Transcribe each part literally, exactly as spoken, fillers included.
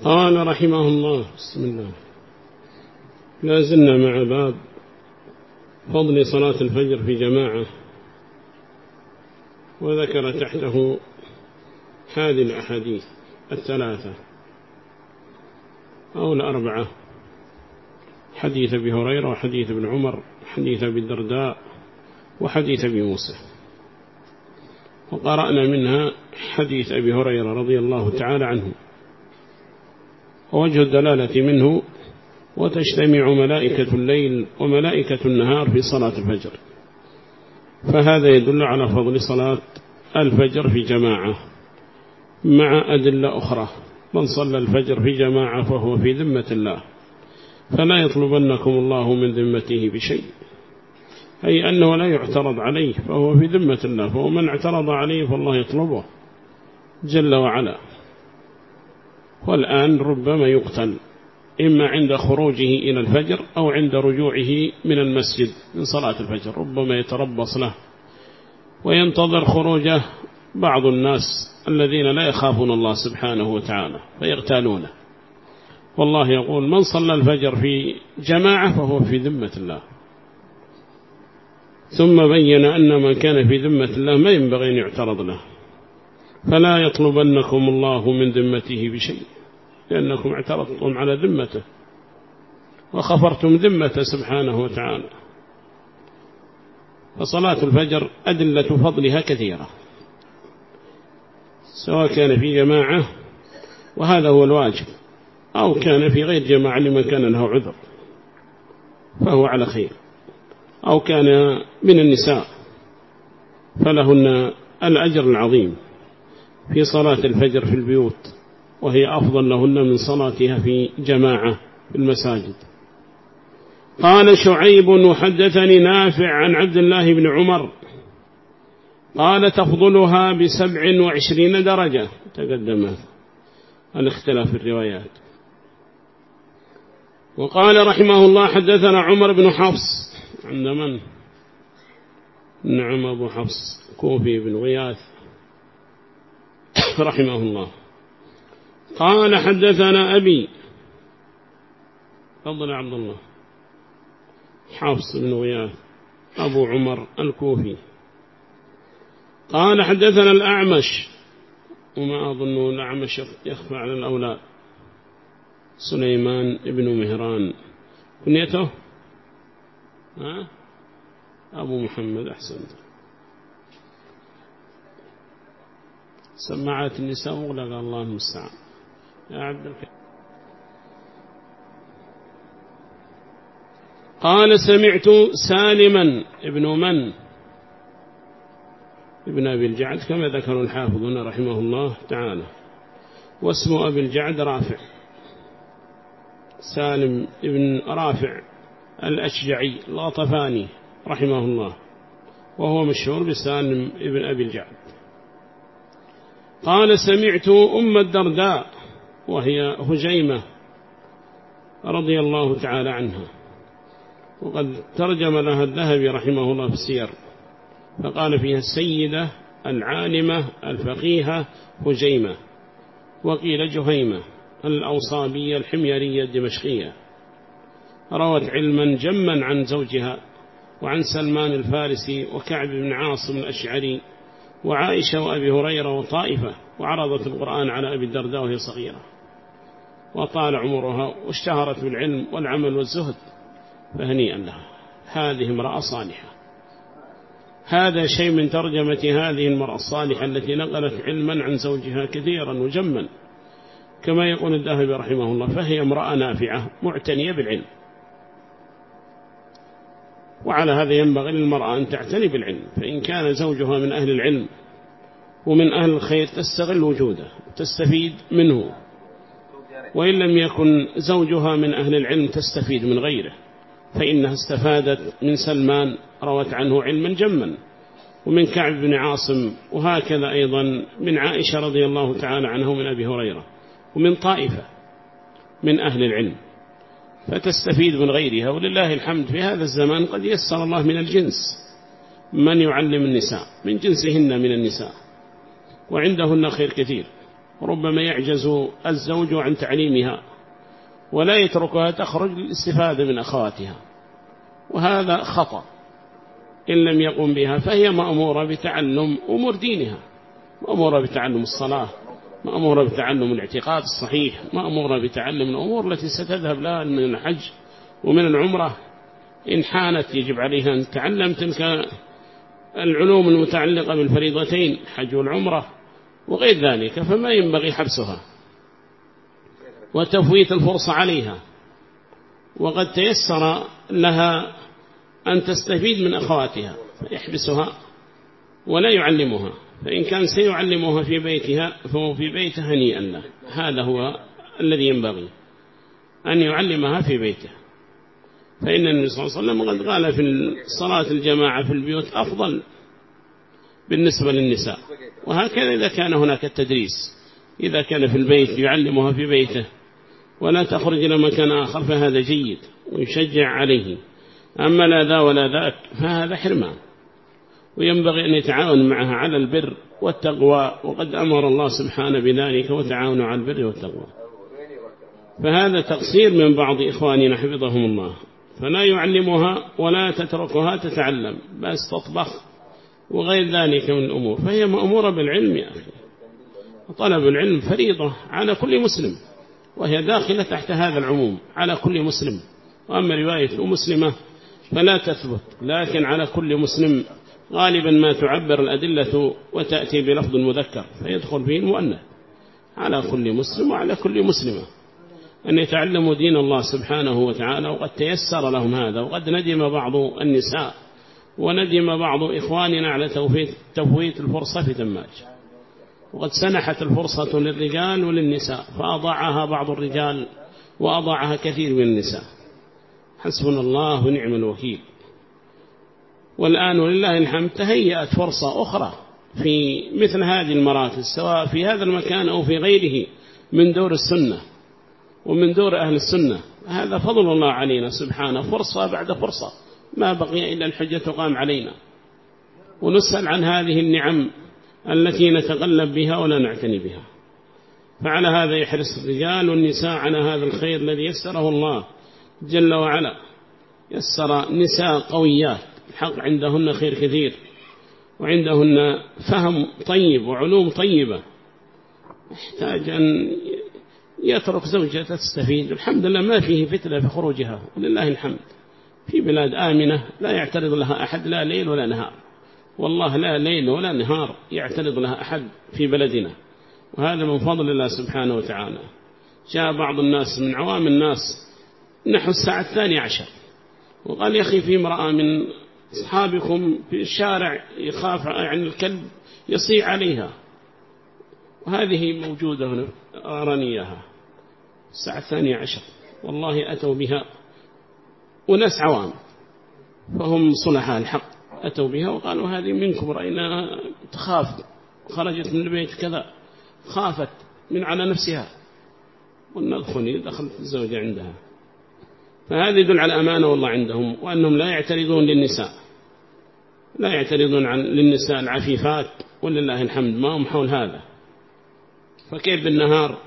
قال رحمه الله بسم الله. لا زلنا مع باب فضل صلاة الفجر في جماعة، وذكر تحته هذه الأحاديث الثلاثة أو الأربعة: حديث أبي هريرة وحديث ابن عمر وحديث أبي الدرداء وحديث أبي موسى. وقرأنا منها حديث أبي هريرة رضي الله تعالى عنه، ووجه الدلالة منه: وتجتمع ملائكة الليل وملائكة النهار في صلاة الفجر. فهذا يدل على فضل صلاة الفجر في جماعة مع أدلة أخرى: من صلى الفجر في جماعة فهو في ذمة الله، فلا يطلبنكم الله من ذمته بشيء، أي أنه لا يعترض عليه، فهو في ذمة الله، فهو من اعترض عليه فالله يطلبه جل وعلا. والآن ربما يقتل إما عند خروجه إلى الفجر أو عند رجوعه من المسجد من صلاة الفجر، ربما يتربص له وينتظر خروجه بعض الناس الذين لا يخافون الله سبحانه وتعالى فيغتالونه. والله يقول: من صلى الفجر في جماعة فهو في ذمة الله. ثم بين أن من كان في ذمة الله ما ينبغي أن يعترض له، فلا يطلبنكم الله من ذمته بشيء، لأنكم اعترضتم على ذمته وخفرتم ذمته سبحانه وتعالى. فصلاة الفجر أدلة فضلها كثيرة، سواء كان في جماعة وهذا هو الواجب، أو كان في غير جماعة لمن كان له عذر فهو على خير، أو كان من النساء فلهن الأجر العظيم في صلاة الفجر في البيوت، وهي أفضل لهن من صلاتها في جماعة في المساجد. قال شعيب: وحدثني نافع عن عبد الله بن عمر قال: تفضلها بسبع وعشرين درجة. تقدم الاختلاف في الروايات. وقال رحمه الله: حدثنا عمر بن حفص. عند من؟ نعم، أبو حفص كوفي بن غياث رحمه الله. قال: حدثنا أبي. فضل عبد الله حفص بن غياث أبو عمر الكوفي. قال: حدثنا الأعمش، وما أظن الأعمش يخفى على الأولاد، سليمان بن مهران كنيته ها؟ أبو محمد. أحسنت. سماعات النساء مغلقة، الله المستعان. يا عبد الكريم. قال: سمعت سالما ابن من ابن أبي الجعد كما ذكر الحافظ هنا رحمه الله تعالى، واسم أبي الجعد رافع، سالم ابن رافع الأشجعي الغطفاني رحمه الله، وهو مشهور بسالم ابن أبي الجعد. قال: سمعت أم الدرداء وهي هجيمة رضي الله تعالى عنها، وقد ترجم لها الذهبي رحمه الله في السير، فقال فيها السيدة العالمة الفقيهة هجيمة، وقيل جهيمة الأوصابية الحميرية الدمشقية. روت علما جما عن زوجها وعن سلمان الفارسي وكعب بن عاصم الأشعري وعائشة وأبي هريرة وطائفة، وعرضت القرآن على أبي الدرداء وهي صغيرة، وطال عمرها واشتهرت بالعلم والعمل والزهد، فهنيئا لها. هذه امرأة صالحة. هذا شيء من ترجمة هذه المرأة الصالحة التي نقلت علما عن زوجها كثيرا وجما، كما يقول الذهبي رحمه الله: فهي امرأة نافعة معتنية بالعلم. وعلى هذا ينبغي للمرأة أن تعتني بالعلم، فإن كان زوجها من أهل العلم ومن أهل الخير تستغل وجوده تستفيد منه، وإن لم يكن زوجها من أهل العلم تستفيد من غيره، فإنها استفادت من سلمان روت عنه علما جما، ومن كعب بن عاصم، وهكذا أيضا من عائشة رضي الله تعالى عنه من أبي هريرة، ومن طائفة من أهل العلم، فتستفيد من غيرها. ولله الحمد في هذا الزمان قد يسر الله من الجنس من يعلم النساء من جنسهن من النساء، وعندهن خير كثير. ربما يعجز الزوج عن تعليمها ولا يتركها تخرج للاستفادة من أخواتها، وهذا خطأ إن لم يقم بها. فهي مأمورة بتعلم أمور دينها، مأمورة بتعلم الصلاة، مأمورة بتعلم الاعتقاد الصحيح، مأمورة بتعلم الأمور التي ستذهب لها من الحج ومن العمرة. إن حانت يجب عليها أن تتعلم تلك العلوم المتعلقة بالفريضتين حج والعمرة وغير ذلك، فما ينبغي حبسها وتفويت الفرصة عليها. وقد تيسر لها أن تستفيد من أخواتها فيحبسها ولا يعلمها، فإن كان سيعلمها في بيتها فهو في بيتها هنيئا له. هذا هو الذي ينبغي أن يعلمها في بيته، فإن النبي صلى الله عليه وسلم قد قال في صلاة الجماعة في البيوت أفضل بالنسبة للنساء. وهكذا إذا كان هناك التدريس، إذا كان في البيت يعلمها في بيته ولا تخرج إلى مكان آخر فهذا جيد ويشجع عليه. أما لا ذا ولا ذاك فهذا حرمان، وينبغي أن يتعاون معها على البر والتقوى، وقد أمر الله سبحانه بذلك وتعاونوا على البر والتقوى. فهذا تقصير من بعض إخواننا حفظهم الله، فلا يعلمها ولا تتركها تتعلم، بس تطبخ وغير ذلك من الأمور. فهي مأمورة بالعلم يا أخي، وطلب العلم فريضة على كل مسلم، وهي داخلة تحت هذا العموم على كل مسلم. وأما رواية مسلمة فلا تثبت، لكن على كل مسلم غالبا ما تعبر الأدلة وتأتي بلفظ المذكر فيدخل فيه المؤنث، على كل مسلم وعلى كل مسلمة أن يتعلموا دين الله سبحانه وتعالى. وقد تيسر لهم هذا، وقد ندم بعض النساء وندم بعض إخواننا على تفويت الفرصة في دماج، وقد سنحت الفرصة للرجال وللنساء فأضاعها بعض الرجال وأضاعها كثير من النساء. حسبنا الله ونعم الوكيل. والآن ولله الحمد تهيأت فرصة أخرى في مثل هذه المراكز، سواء في هذا المكان أو في غيره، من دور السنة ومن دور أهل السنة. هذا فضل الله علينا سبحانه، فرصة بعد فرصة، ما بقي إلا الحجة تقام علينا، ونسأل عن هذه النعم التي نتغلب بها ولا نعتني بها. فعلى هذا يحرص الرجال والنساء على هذا الخير الذي يسره الله جل وعلا. يسر نساء قويات الحق عندهن خير كثير، وعندهن فهم طيب وعلوم طيبة، يحتاج أن يترك زوجته تستفيد. الحمد لله ما فيه فتنة في خروجها، ولله الحمد في بلاد آمنة لا يعترض لها أحد لا ليل ولا نهار، والله لا ليل ولا نهار يعترض لها أحد في بلدنا، وهذا من فضل الله سبحانه وتعالى. جاء بعض الناس من عوام الناس نحو الساعة الثانية عشر وقال: يا أخي في امرأة من أصحابكم في الشارع يخاف عن الكلب يصيح عليها، وهذه موجودة هنا أرانيها الساعة الثانية عشر، والله أتوا بها وناس عوام فهم صلحاء الحق، أتوا بها وقالوا: هذه منكم رأينا تخاف، خرجت من البيت كذا، خافت من على نفسها. قلنا: ادخلي، دخلت الزوجة عندها. فهذا يدل على أمانة والله عندهم، وأنهم لا يعترضون للنساء، لا يعترضون عن للنساء العفيفات، ولله الحمد ما هم حول هذا. فكيف بالنهار؟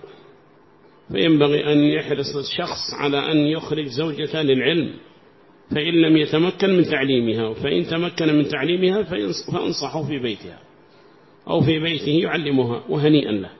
فينبغي أن يحرص الشخص على أن يخرج زوجته للعلم، فإن لم يتمكن من تعليمها، فإن تمكن من تعليمها فانصحه في بيتها أو في بيته يعلمها، وهنيئا له.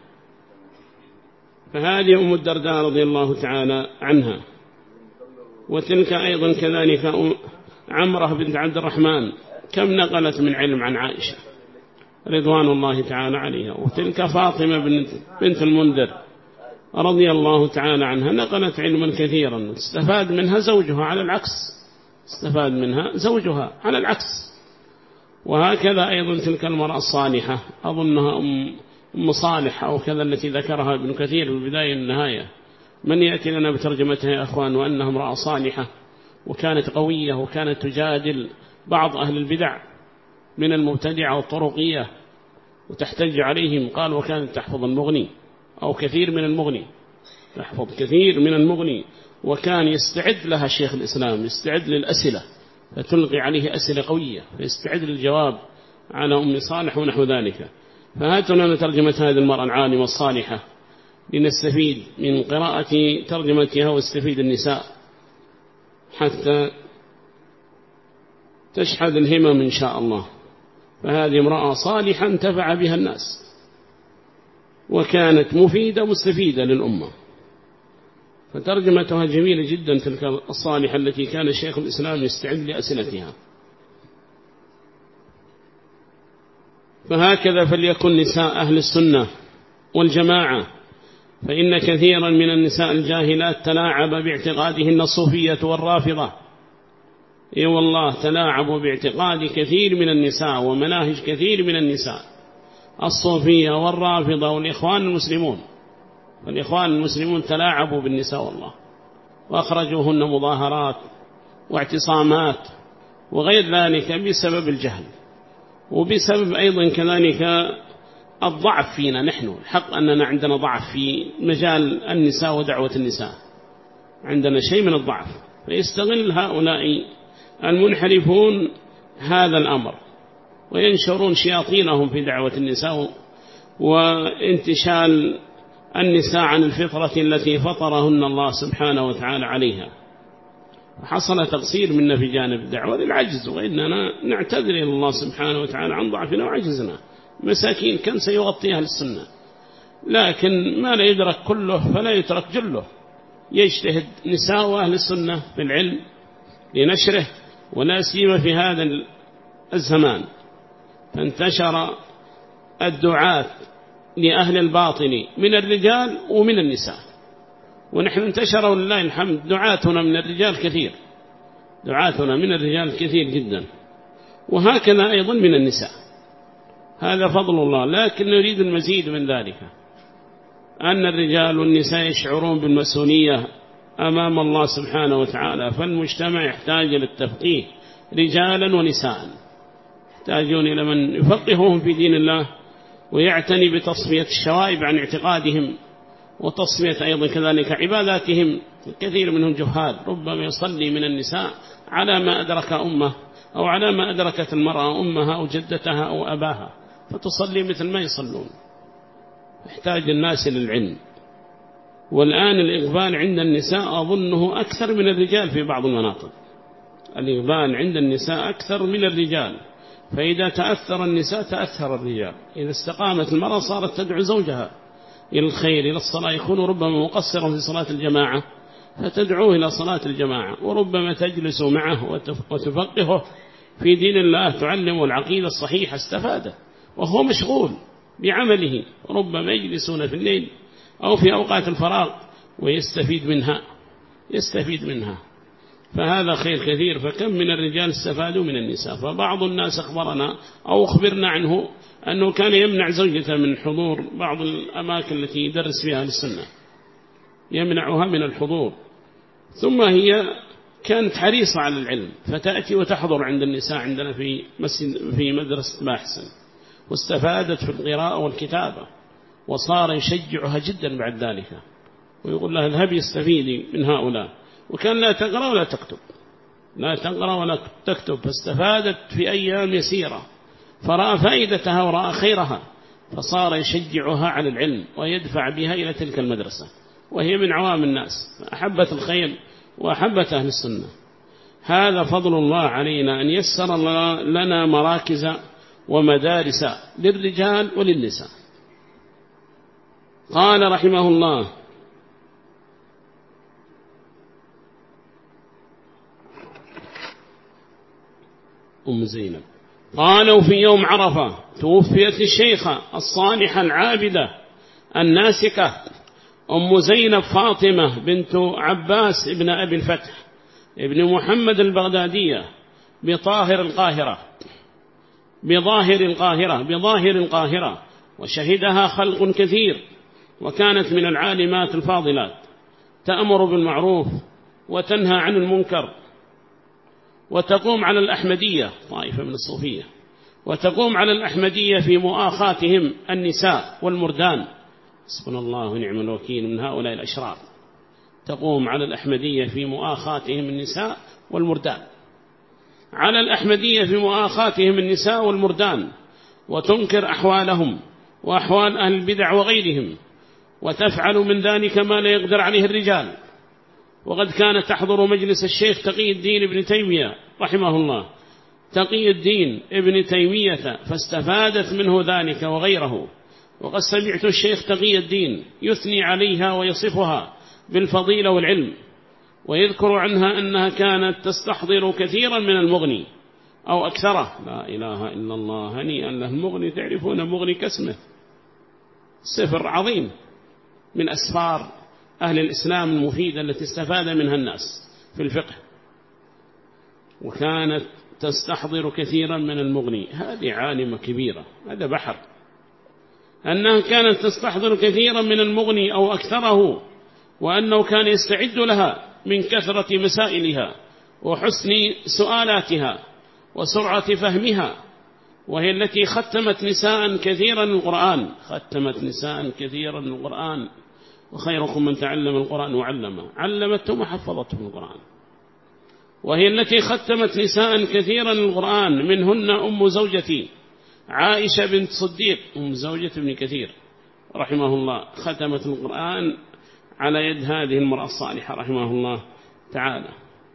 فهذه أم الدرداء رضي الله تعالى عنها. وتلك أيضا كذلك عمرة بنت عبد الرحمن، كم نقلت من علم عن عائشة رضوان الله تعالى عليها. وتلك فاطمة بنت المنذر رضي الله تعالى عنها، نقلت علما كثيرا استفاد منها زوجها على العكس، استفاد منها زوجها على العكس. وهكذا أيضا تلك المرأة الصالحة، أظنها أم صالح أو كذا، التي ذكرها ابن كثير في البداية والنهاية. من يأتي لنا بترجمتها يا أخوان؟ وأنها امرأة صالحة وكانت قوية، وكانت تجادل بعض أهل البدع من المبتدعة والطرقية وتحتج عليهم. قال: وكانت تحفظ المغني أو كثير من المغني، تحفظ كثير من المغني، وكان يستعد لها شيخ الإسلام، يستعد للأسئلة فتلقي عليه أسئلة قوية، فيستعد للجواب على أم صالح ونحو ذلك. فهاتوا لنا ترجمة هذه المرأة العالمة الصالحة لنستفيد من قراءة ترجمتها واستفيد النساء حتى تشحذ الهمم إن شاء الله. فهذه امرأة صالحة انتفع بها الناس وكانت مفيدة مستفيدة للأمة، فترجمتها جميلة جدا تلك الصالحة التي كان شيخ الإسلام يستعد لأسئلتها. فهكذا فليكن نساء أهل السنة والجماعة، فإن كثيرا من النساء الجاهلات تلاعب باعتقادهن الصوفية والرافضة. اي والله تلاعبوا باعتقاد كثير من النساء ومناهج كثير من النساء، الصوفية والرافضة والإخوان المسلمون. والإخوان المسلمون تلاعبوا بالنساء والله، وأخرجوهن مظاهرات واعتصامات وغير ذلك بسبب الجهل، وبسبب أيضا كذلك الضعف فينا نحن. الحق أننا عندنا ضعف في مجال النساء ودعوة النساء، عندنا شيء من الضعف، فيستغل هؤلاء المنحرفون هذا الأمر وينشرون شياطينهم في دعوة النساء وانتشال النساء عن الفطرة التي فطرهن الله سبحانه وتعالى عليها. حصل تقصير منا في جانب الدعوة للعجز، وإننا نعتذر إلى الله سبحانه وتعالى عن ضعفنا وعجزنا. مساكين كان سيغطيها للسنة، لكن ما لا يدرك كله فلا يترك جله. يجتهد نساء أهل السنة في العلم لنشره، ولا سيما في هذا الزمان فانتشر الدعاة لأهل الباطل من الرجال ومن النساء. ونحن انتشر ولله الحمد دعاتنا من الرجال كثير، دعاتنا من الرجال كثير جدا، وهكذا أيضا من النساء. هذا فضل الله، لكن نريد المزيد من ذلك، أن الرجال والنساء يشعرون بالمسؤولية أمام الله سبحانه وتعالى. فالمجتمع يحتاج إلى التفقيه رجالا ونساء، يحتاجون إلى من يفقههم في دين الله ويعتني بتصفية الشوائب عن اعتقادهم وتصفية أيضا كذلك عباداتهم. كثير منهم جهال، ربما يصلي من النساء على ما أدرك أمه أو على ما أدركت المرأة أمها أو جدتها أو أباها، فتصلي مثل ما يصلون. يحتاج الناس للعلم. والآن الإقبال عند النساء أظنه أكثر من الرجال في بعض المناطق، الإقبال عند النساء أكثر من الرجال. فإذا تأثر النساء تأثر الرجال. إذا استقامت المرأة صارت تدعو زوجها إلى الخير إلى الصلاة، يكون ربما مقصرا في صلاة الجماعة فتدعوه إلى صلاة الجماعة، وربما تجلس معه وتفقهه في دين الله، تعلمه العقيدة الصحيحة، استفاده وهو مشغول بعمله. ربما يجلسون في الليل أو في أوقات الفراغ ويستفيد منها يستفيد منها فهذا خير كثير. فكم من الرجال استفادوا من النساء. فبعض الناس أخبرنا أو أخبرنا عنه أنه كان يمنع زوجته من حضور بعض الأماكن التي يدرس فيها السنة، يمنعها من الحضور. ثم هي كانت حريصة على العلم، فتأتي وتحضر عند النساء عندنا في مسجد في مدرسة باحسن، واستفادت في القراءة والكتابة، وصار يشجعها جدا بعد ذلك ويقول لها اذهبي استفيدي من هؤلاء. وكان لا تقرأ ولا تكتب، لا تقرأ ولا تكتب، فاستفادت في أيام يسيرة، فرأى فائدتها ورأى خيرها، فصار يشجعها على العلم ويدفع بها إلى تلك المدرسة، وهي من عوام الناس، أحبت الخير وأحبت أهل السنة. هذا فضل الله علينا أن يسر لنا مراكز ومدارس للرجال وللنساء. قال رحمه الله: أم زينب قالوا في يوم عرفة توفيت الشيخة الصالحة العابدة الناسكة أم زينب فاطمة بنت عباس ابن أبي الفتح ابن محمد البغدادية بطاهر القاهرة بظاهر القاهرة بظاهر القاهرة وشهدها خلق كثير، وكانت من العالمات الفاضلات، تأمر بالمعروف وتنهى عن المنكر، وتقوم على الأحمدية، طائفة من الصوفية، وتقوم على الأحمدية في مؤاخاتهم النساء والمردان. حسبنا الله ونعم الوكيل من هؤلاء الأشرار. تقوم على الأحمدية في مؤاخاتهم النساء والمردان، على الأحمدية في مؤاخاتهم النساء والمردان، وتنكر أحوالهم وأحوال أهل البدع وغيرهم، وتفعل من ذلك ما لا يقدر عليه الرجال. وقد كانت تحضر مجلس الشيخ تقي الدين ابن تيمية رحمه الله، تقي الدين ابن تيمية، فاستفادت منه ذلك وغيره. وقد سمعت الشيخ تقي الدين يثني عليها ويصفها بالفضيلة والعلم، ويذكر عنها أنها كانت تستحضر كثيرا من المغني أو أكثره. لا إله إلا الله، هنيئا له المغني. تعرفون مغني كاسمه، سفر عظيم من أسفار أهل الإسلام المفيدة التي استفاد منها الناس في الفقه. وكانت تستحضر كثيرا من المغني. هذه عالمة كبيرة، هذا بحر. أنها كانت تستحضر كثيرا من المغني أو أكثره، وأنه كان يستعد لها من كثرة مسائلها وحسن سؤالاتها وسرعة فهمها. وهي التي ختمت نساء كثيرا القرآن، ختمت نساء كثيرا القرآن. وخيركم من تعلم القرآن وعلمه، علمتهم وحفظتهم القرآن. وهي التي ختمت نساء كثيرا القرآن، منهن أم زوجتي عائشة بنت صديق، أم زوجة ابن كثير رحمه الله، ختمت القرآن على يد هذه المرأة الصالحة رحمه الله تعالى.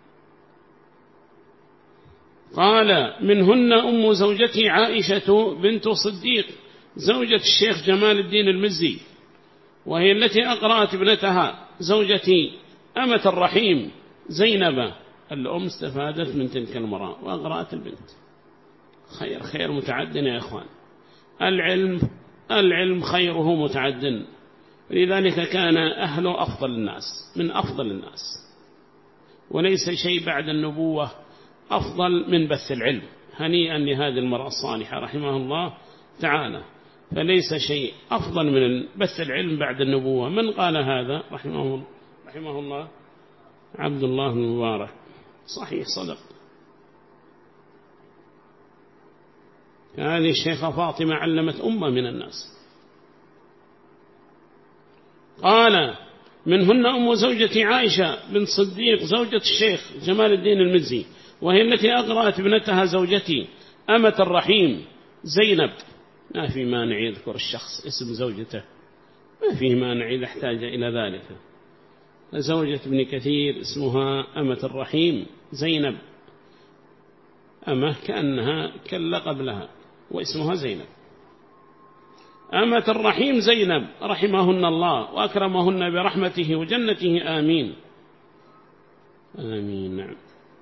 قال: منهن أم زوجتي عائشة بنت صديق زوجة الشيخ جمال الدين المزي، وهي التي أقرأت ابنتها زوجتي أمة الرحيم زينب. الأم استفادت من تلك المرأة وأقرأت البنت. خير خير متعد يا إخوان. العلم العلم خيره متعد، لذلك كان أهله أفضل الناس من أفضل الناس. وليس شيء بعد النبوة أفضل من بث العلم. هنيئا لهذه المرأة الصالحة رحمه الله تعالى. فليس شيء أفضل من بث العلم بعد النبوة. من قال هذا رحمه, رحمه الله؟ عبد الله المبارك. صحيح، صدق. هذه الشيخة فاطمة علمت أمة من الناس. قال: منهن أم زوجتي عائشة بن صديق زوجة الشيخ جمال الدين المزي، وهي التي أقرأت ابنتها زوجتي أمة الرحيم زينب. ما في مانع يذكر الشخص اسم زوجته، ما فيه مانع إذا احتاج إلى ذلك. زوجة ابن كثير اسمها أمة الرحيم زينب، أمة كأنها كاللقب لها، واسمها زينب. أمة الرحيم زينب رحمهن الله وأكرمهن برحمته وجنته، آمين آمين. نعم.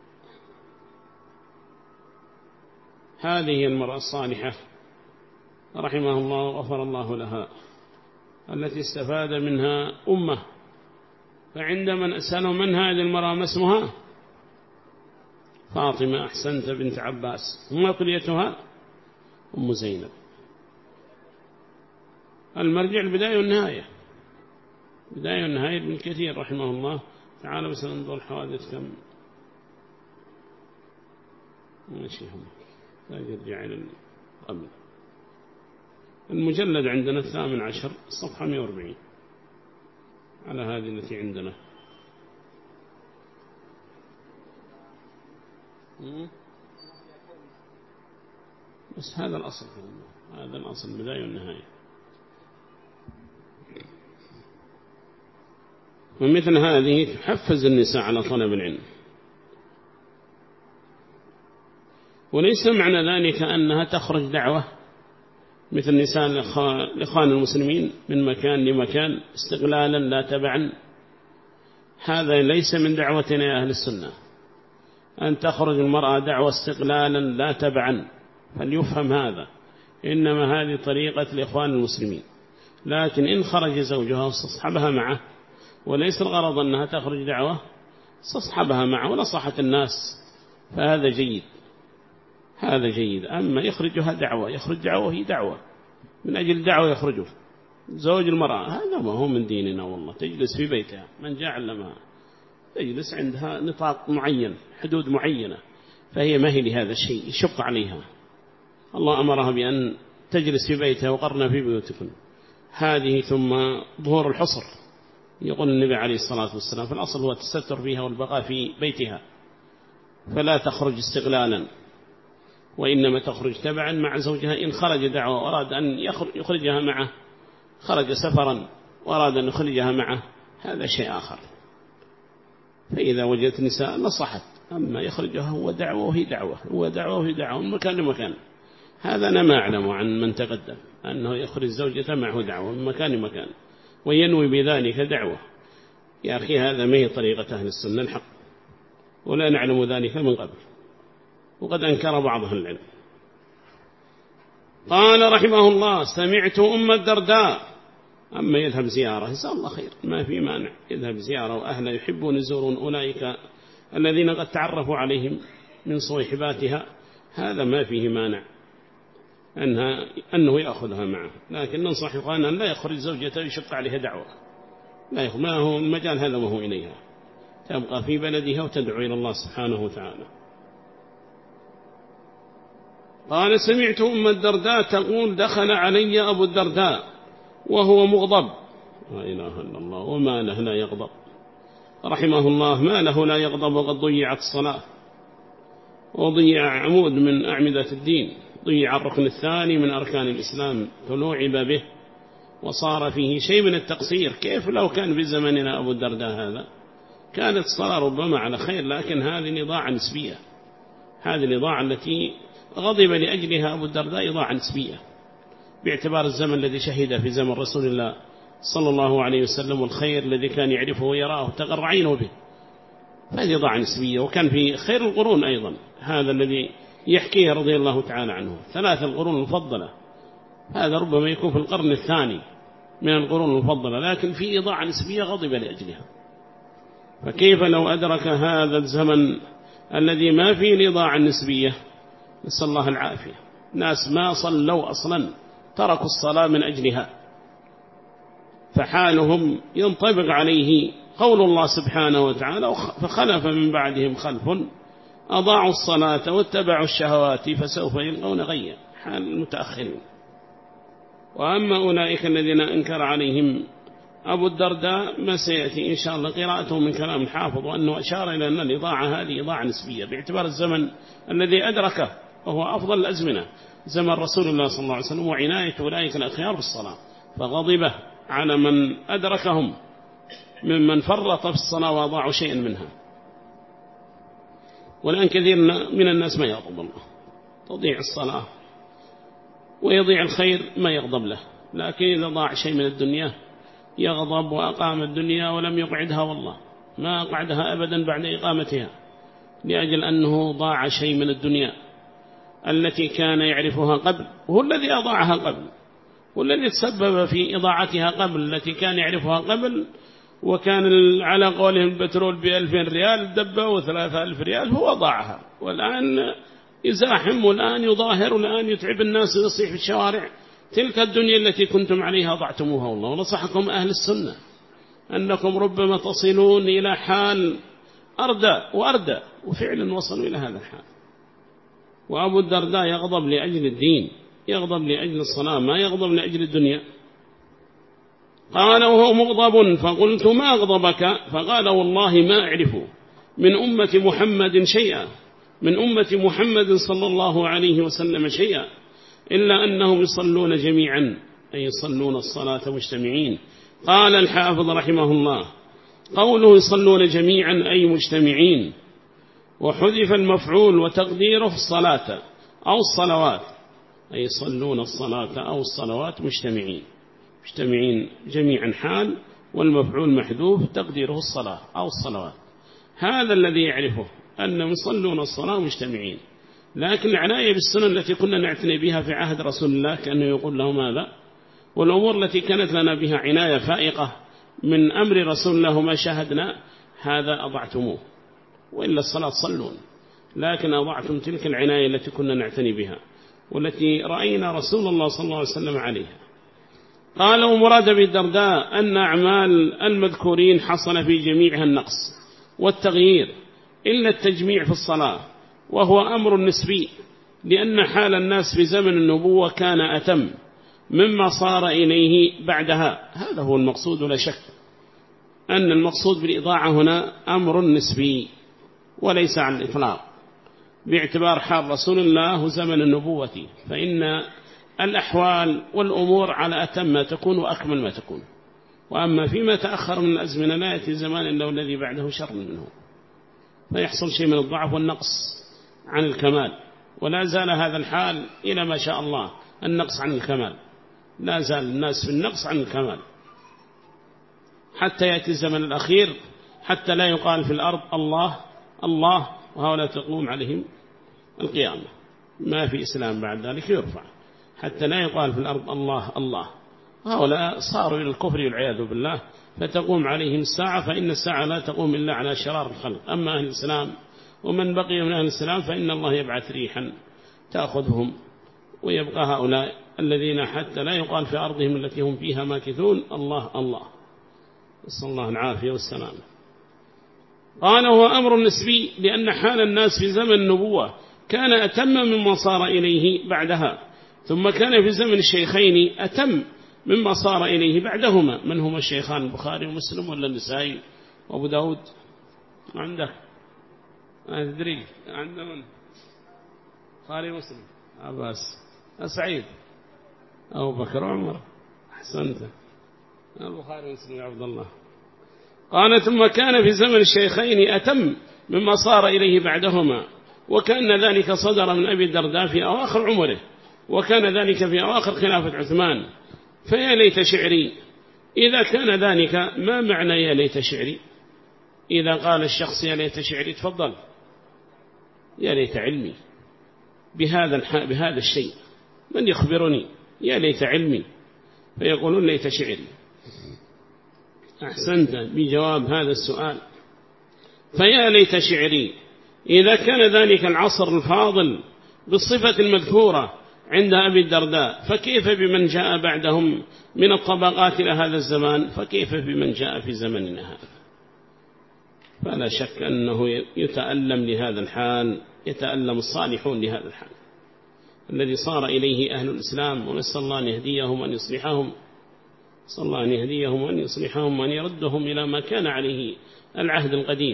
هذه المرأة الصالحة رحمه الله وغفر الله لها، التي استفاد منها أمة. فعندما نسأله من هذه المرأة ما اسمها؟ فاطمة أحسنت بنت عباس. ما كليتها؟ أم زينب. المرجع البداية والنهاية، بداية والنهاية ابن كثير رحمه الله تعالى. بس ننظر الحوادث كم ماشي، هم لا يرجع إلى قبل. المجلد عندنا الثامن عشر صفحة مئة وأربعين على هذه التي عندنا. بس هذا الأصل، هذا الأصل البداية والنهاية. ومثل هذه تحفز النساء على طلب العلم. وليس معنى ذلك أنها تخرج دعوة مثل نساء الإخوان المسلمين من مكان لمكان استغلالا لا تبعا. هذا ليس من دعوتنا يا أهل السنة، أن تخرج المرأة دعوة استغلالا لا تبعا، فليفهم هذا. إنما هذه طريقة الإخوان المسلمين. لكن إن خرج زوجها واستصحبها معه، وليس الغرض أنها تخرج دعوة، استصحبها معه ونصحت الناس، فهذا جيد، هذا جيد. أما يخرجها دعوة، يخرج دعوة هي دعوة من أجل دعوة يخرجه زوج المرأة، هذا ما هو من ديننا والله. تجلس في بيتها، من جاء علمها، تجلس عندها نطاق معين، حدود معينة، فهي ما هي لهذا الشيء يشق عليها. الله أمرها بأن تجلس في بيتها وقرنا في بيوتكم. هذه ثم ظهور الحصر، يقول النبي عليه الصلاة والسلام في الأصل هو التستر فيها والبقاء في بيتها، فلا تخرج استغلالا. وإنما تخرج تبعا مع زوجها إن خرج دعوة وأراد أن يخرجها معه، خرج سفرا وأراد أن يخرجها معه، هذا شيء آخر. فإذا وجدت نساء نصحت، أما يخرجها هو دعوة وهي دعوة، هو دعوة وهي دعوة من مكان لمكان. هذا أنا ما أعلم عن من تقدم أنه يخرج زوجته معه دعوة من مكان لمكان وينوي بذلك دعوة. يا أخي هذا ما هي طريقة أهل السنة الحق، ولا نعلم ذلك من قبل، وقد أنكر بعض أهل العلم. قال رحمه الله: سمعت أم الدرداء. أما يذهب زيارة جزاه الله خير، ما في مانع، يذهب زيارة وأهله يحبون يزورون أولئك الذين قد تعرفوا عليهم من صويحباتها، هذا ما فيه مانع أنها أنه يأخذها معه، لكن ننصح إخوانا أن لا يخرج زوجته يشق عليها دعوة، لا يخرج، ما هو المجال هذا ما هو إليها، تبقى في بلدها وتدعو إلى الله سبحانه وتعالى. قال: سمعت أم الدرداء تقول: دخل علي أبو الدرداء وهو مغضب. لا إله إلا الله، وما له لا يغضب رحمه الله، ما له لا يغضب وقد ضيعت الصلاة وضيع عمود من أعمدة الدين، ضيع الركن الثاني من أركان الإسلام فلوعب به وصار فيه شيء من التقصير. كيف لو كان في زمننا أبو الدرداء هذا كانت الصلاة ربما على خير، لكن هذه إضاعة نسبية، هذه الإضاعة التي غضب لأجلها أبو الدرداء إضاعة نسبية باعتبار الزمن الذي شهد في زمن رسول الله صلى الله عليه وسلم والخير الذي كان يعرفه ويراه تغر عينه به، هذه إضاعة نسبية. وكان في خير القرون أيضا هذا الذي يحكيه رضي الله تعالى عنه، ثلاث القرون المفضلة، هذا ربما يكون في القرن الثاني من القرون المفضلة، لكن في إضاعة نسبية غضب لأجلها. فكيف لو أدرك هذا الزمن الذي ما فيه الإضاعة النسبية؟ نسأل الله العافية. ناس ما صلوا أصلا، تركوا الصلاة من أجلها، فحالهم ينطبق عليه قول الله سبحانه وتعالى: فخلف من بعدهم خلف أضاعوا الصلاة واتبعوا الشهوات فسوف يلقون غيا، حال المتأخرين. وأما أولئك الذين أنكر عليهم أبو الدرداء ما سيأتي إن شاء الله قراءته من كلام الحافظ، وأنه أشار إلى أن الإضاعة هذه إضاعة نسبية باعتبار الزمن الذي أدركه وهو أفضل الأزمنة، زمن رسول الله صلى الله عليه وسلم وعناية أولئك الأخيار بالصلاة، فغضبه على من أدركهم ممن فرط في الصلاة وأضاعوا شيئا منها. والآن كثير من الناس ما يغضب الله، تضيع الصلاة ويضيع الخير ما يغضب له، لكن إذا ضاع شيء من الدنيا يغضب وأقام الدنيا ولم يقعدها، والله ما أقعدها أبدا بعد إقامتها، لأجل أنه ضاع شيء من الدنيا التي كان يعرفها قبل، وهو الذي أضاعها قبل، والذي تسبب في إضاعتها قبل التي كان يعرفها قبل، وكان على قولهم البترول بألفين ريال دبة وثلاثة ألف ريال، هو ضاعها، والآن يزاحم، والآن يظاهر، والآن يتعب الناس ويصيح في الشوارع. تلك الدنيا التي كنتم عليها ضعتموها، والله ونصحكم أهل السنة أنكم ربما تصلون إلى حال أردى وأردى، وفعلا وصلوا إلى هذا الحال. وأبو الدرداء يغضب لأجل الدين، يغضب لأجل الصلاة، ما يغضب لأجل الدنيا. قال وهو مغضب: فقلت: ما أغضبك؟ فقال: والله ما أعرف من أمة محمد شيئا، من أمة محمد صلى الله عليه وسلم شيئا، إلا أنهم يصلون جميعا، أي يصلون الصلاة مجتمعين. قال الحافظ رحمه الله: قوله يصلون جميعا أي مجتمعين، وحذف المفعول وتقديره الصلاة أو الصلوات، أي يصلون الصلاة أو الصلوات مجتمعين، مجتمعين جميعا حال، والمفعول محذوف تقديره الصلاة أو الصلوات. هذا الذي يعرفه أنهم يصلون الصلاة مجتمعين، لكن العناية بالسنن التي كنا نعتني بها في عهد رسول الله كأنه يقول لهم هذا، والأمور التي كانت لنا بها عناية فائقة من أمر رسول الله ما شاهدنا، هذا أضعتموه، وإلا الصلاة صلون، لكن أضعتم تلك العناية التي كنا نعتني بها والتي رأينا رسول الله صلى الله عليه وسلم عليها. قال: ومراد بالدرداء أن أعمال المذكورين حصل في جميعها النقص والتغيير إلا التجميع في الصلاة، وهو أمر نسبي، لأن حال الناس في زمن النبوة كان أتم مما صار إليه بعدها. هذا هو المقصود، لا شك أن المقصود بالإضاعة هنا أمر نسبي وليس على الإطلاق، باعتبار حال رسول الله وزمن النبوة، فإن الأحوال والأمور على أتم ما تكون وأكمل ما تكون. وأما فيما تأخر من الأزمنة لا يأتي زمان إلا الذي بعده شر منه، فيحصل شيء من الضعف والنقص عن الكمال. ولا زال هذا الحال إلى ما شاء الله، النقص عن الكمال، لا زال الناس في النقص عن الكمال حتى يأتي الزمن الأخير، حتى لا يقال في الأرض الله الله وهؤلاء تقوم عليهم القيامة. ما في إسلام بعد ذلك يرفع، حتى لا يقال في الأرض الله الله. هؤلاء صاروا إلى الكفر والعياذ بالله، فتقوم عليهم الساعة، فإن الساعة لا تقوم إلا على شرار الخلق. أما أهل الإسلام ومن بقي من أهل الإسلام فإن الله يبعث ريحا تأخذهم، ويبقى هؤلاء الذين حتى لا يقال في أرضهم التي هم فيها ماكثون الله الله. نسأل الله العافية والسلام. قال هو أمر نسبي، لأن حال الناس في زمن النبوة كان أتم مما صار إليه بعدها، ثم كان في زمن الشيخين أتم مما صار إليه بعدهما. من هما الشيخان؟ البخاري ومسلم ولا النسائي وأبو داود؟ عندك أدري عندنا البخاري ومسلم عباس سعيد أبو بكر وعمر. أحسنت، البخاري ومسلم يا عبد الله. قال ثم كان في زمن الشيخين أتم مما صار إليه بعدهما، وكان ذلك صدر من أبي الدرداء في أواخر عمره، وكان ذلك في أواخر خلافة عثمان. فيا ليت شعري إذا كان ذلك. ما معنى يا ليت شعري؟ إذا قال الشخص يا ليت شعري تفضل، يا ليت علمي بهذا بهذا الشيء، من يخبرني؟ يا ليت علمي، فيقولون ليت شعري. أحسنت بجواب هذا السؤال. فيا ليت شعري إذا كان ذلك العصر الفاضل بالصفة المذكورة عند أبي الدرداء، فكيف بمن جاء بعدهم من الطبقات إلى هذا الزمان؟ فكيف بمن جاء في زمننا هذا؟ فلا شك أنه يتألم لهذا الحال، يتألم الصالحون لهذا الحال الذي صار إليه أهل الإسلام. ونسأل الله أن يهديهم وأن يصلحهم، نسأل الله أن يهديهم وأن يصلحهم وأن يردهم إلى ما كان عليه العهد القديم.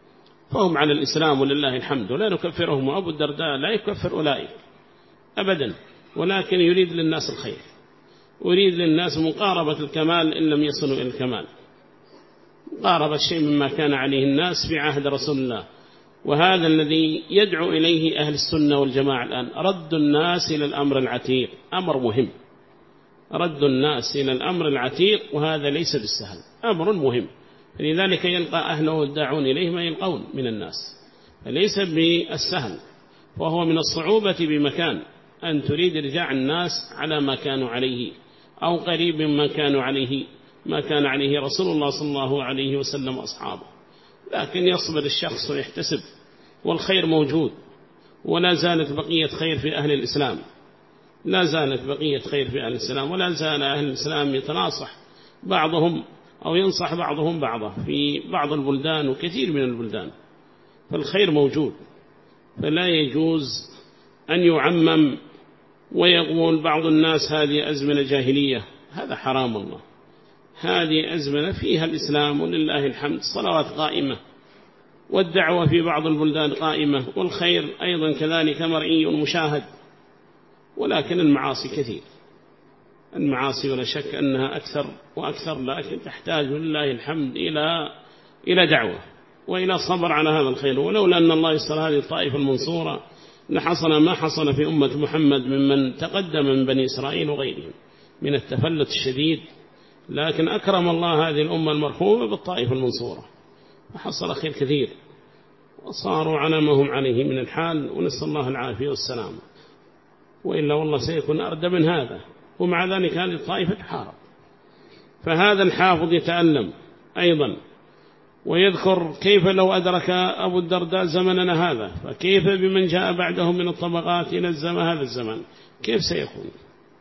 فهم على الإسلام ولله الحمد، ولا نكفرهم. وأبو الدرداء لا يكفر أولئك أبدا، ولكن يريد للناس الخير، ويريد للناس مقاربة الكمال إن لم يصلوا إلى الكمال، مقاربة شيء مما كان عليه الناس في عهد رسول الله. وهذا الذي يدعو إليه أهل السنة والجماعة الآن، رد الناس إلى الأمر العتيق. أمر مهم، رد الناس إلى الأمر العتيق، وهذا ليس بالسهل، أمر مهم. لذلك يلقى أهله الداعون إليه ما يلقون من الناس، فليس بالسهل، وهو من الصعوبة بمكان أن تريد رجاع الناس على ما كانوا عليه أو قريب مما كانوا عليه، ما كان عليه رسول الله صلى الله عليه وسلم وأصحابه. لكن يصبر الشخص ويحتسب، والخير موجود، ولا زالت بقية خير في أهل الإسلام، لا زالت بقية خير في أهل الإسلام، ولا زال أهل الإسلام يتناصح بعضهم أو ينصح بعضهم بعضا في بعض البلدان وكثير من البلدان، فالخير موجود. فلا يجوز أن يعمم ويقول بعض الناس هذه أزمنة جاهلية، هذا حرام الله. هذه أزمنة فيها الإسلام ولله الحمد، صلوات قائمة، والدعوة في بعض البلدان قائمة، والخير أيضا كذلك مرئي ومشاهد. ولكن المعاصي كثير، المعاصي ولا شك أنها أكثر وأكثر، لكن تحتاج لله الحمد إلى إلى دعوة وإلى صبر على هذا الخير. ولولا أن الله يسر هذه الطائفة المنصورة لحصل ما حصل في أمة محمد ممن تقدم من بني إسرائيل وغيرهم من التفلت الشديد، لكن أكرم الله هذه الأمة المرحومة بالطائفة المنصورة، فحصل خير كثير، وصاروا على ما هم عليه من الحال، ونسأل الله العافية والسلام. وإلا والله سيكون أردى من هذا، ومع ذلك هذه الطائفة تحارب. فهذا الحافظ يتألم أيضا، ويذكر كيف لو أدرك أبو الدرداء زمننا هذا، فكيف بمن جاء بعدهم من الطبقات إلى الزمن هذا الزمن، كيف سيكون؟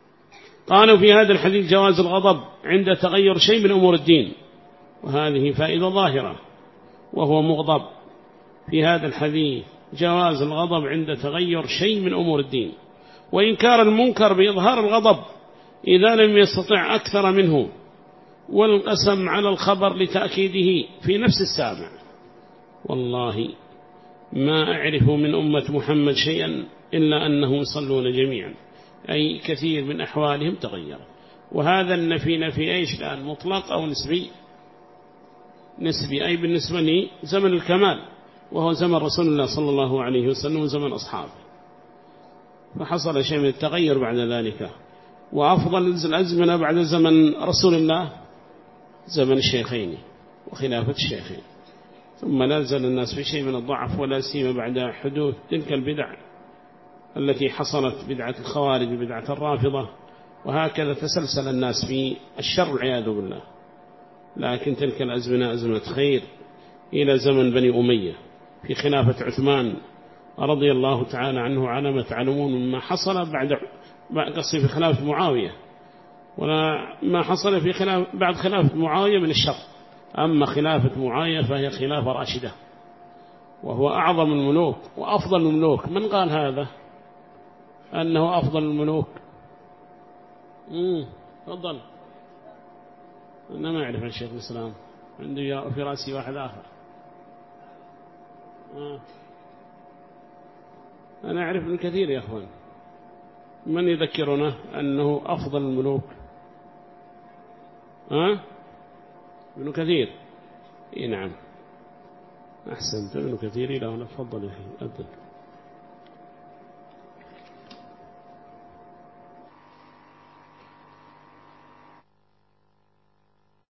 قالوا في هذا الحديث جواز الغضب عند تغير شيء من أمور الدين، وهذه فائدة ظاهرة، وهو مغضب في هذا الحديث، جواز الغضب عند تغير شيء من أمور الدين، وإنكار المنكر بإظهار الغضب إذا لم يستطع أكثر منه، والقسم على الخبر لتأكيده في نفس السامع. والله ما أعرف من أمة محمد شيئا إلا أنهم يصلون جميعا، أي كثير من أحوالهم تغير. وهذا النفي نفي إيش الآن، مطلق أو نسبي؟ نسبي، أي بالنسبة لي زمن الكمال وهو زمن رسول الله صلى الله عليه وسلم وزمن أصحابه، فحصل شيء من التغير بعد ذلك. وأفضل الأزمنة بعد زمن رسول الله زمن الشيخين وخلافة الشيخين، ثم لا زال الناس في شيء من الضعف، ولا سيما بعد حدوث تلك البدع التي حصلت، بدعة الخوارج وبدعة الرافضة، وهكذا تسلسل الناس في الشر والعياذ بالله. لكن تلك الأزمنة أزمنة خير إلى زمن بني أمية في خلافة عثمان رضي الله تعالى عنه، على ما تعلمون مما حصل بعد قصي في خلافة معاوية، ولا ما حصل في خلاف بعد خلافة معاوية من الشر. أما خلافة معاوية فهي خلافة راشدة، وهو أعظم الملوك وأفضل الملوك. من قال هذا أنه أفضل الملوك؟ امم تفضل. أنا ما أعرف عن شيخ الإسلام، عنده في رأسي واحد آخر. آه. أنا أعرف من كثير يا أخوان، من يذكرنا أنه أفضل الملوك؟ ها؟ ابن كثير. إيه نعم، أحسنت، ابن كثير. إلى هنا تفضل يا أخي. أبدا.